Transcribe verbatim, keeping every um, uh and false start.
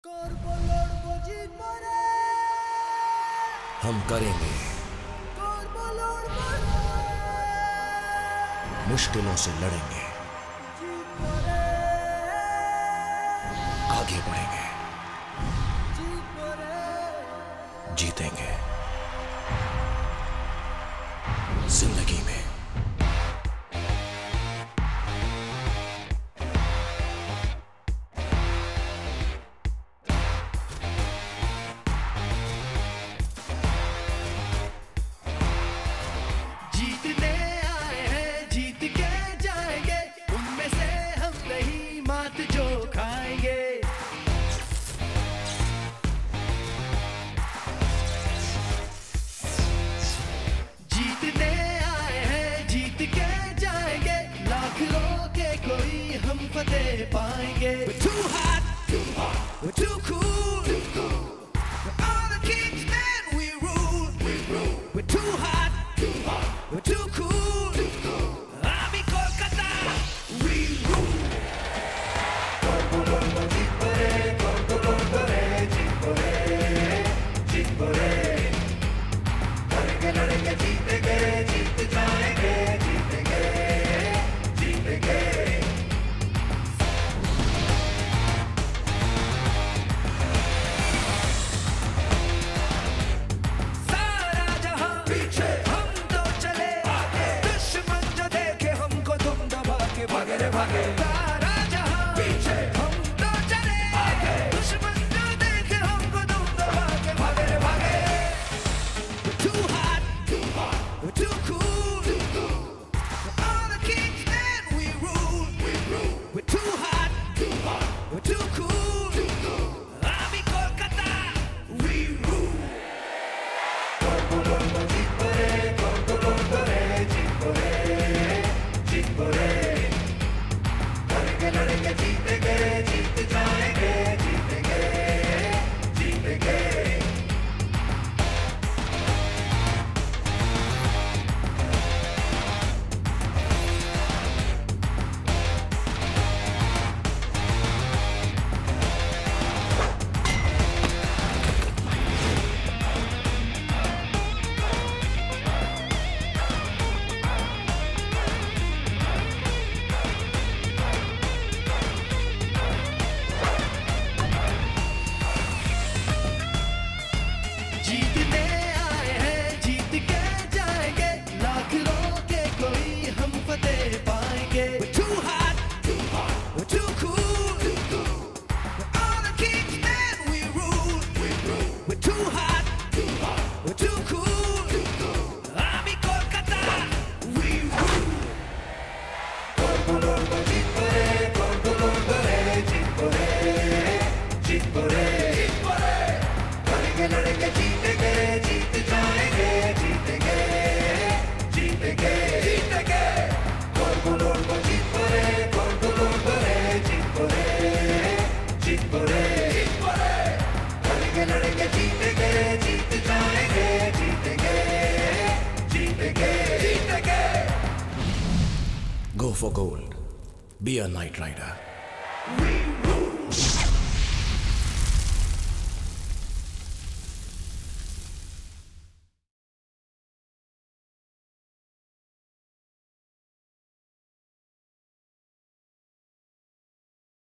हम करेंगे, मुश्किलों से लड़ेंगे, आगे बढ़ेंगे, जीतेंगे जिंदगी में। फतेह पाएंगे। We're too hot, too hot. We're too cool, too cool. We're all the kings and we rule, we rule. We're too hot, too hot. We're too cool, too cool. Ami Kolkata, we rule. Kolkata, jeet pare, Kolkata re, jeet pare, jeet pare. Ladenge, ladenge, jeetenge, jeet jayenge, jeetenge, jeetenge. भागे भागे सारा जहां पीछे हम तो चले आगे, दुश्मन जो देखे हमको तुम दबा के भागे रे भागे। We're too hot, too hot. We're too cool, too cool. We're all the kings and we rule, we rule. We're too hot, too hot. We're too cool, too cool. Ami Kolkata, we rule. Kolkata jeet pare, Kolkata re, jeet pare, jeet pare. लड़ेंगे जीतेंगे, जीत जाएंगे, जीतेंगे, जीतेंगे। We're too hot, too hot. We're too cool, too cool. We're all the kings and we rule, we rule. We're too hot, too hot. We're too cool, too cool. Ami Kolkata, we rule. Kolkata jeet pare, Kolkata re, jeet pare, jeet pare, jeet pare. लड़ेंगे लड़ेंगे जीतेंगे, जीत जाएंगे, जीतेंगे, जीतेंगे, जीतेंगे। Kolkata jeet pare, Kolkata re, jeet pare, jeet pare, jeet pare. लड़ेंगे लड़ेंगे जीतेंगे, जीत जाएंगे, जीतेंगे, जीतेंगे, जीतेंगे। Go for gold. Be a Knight Rider. We rule.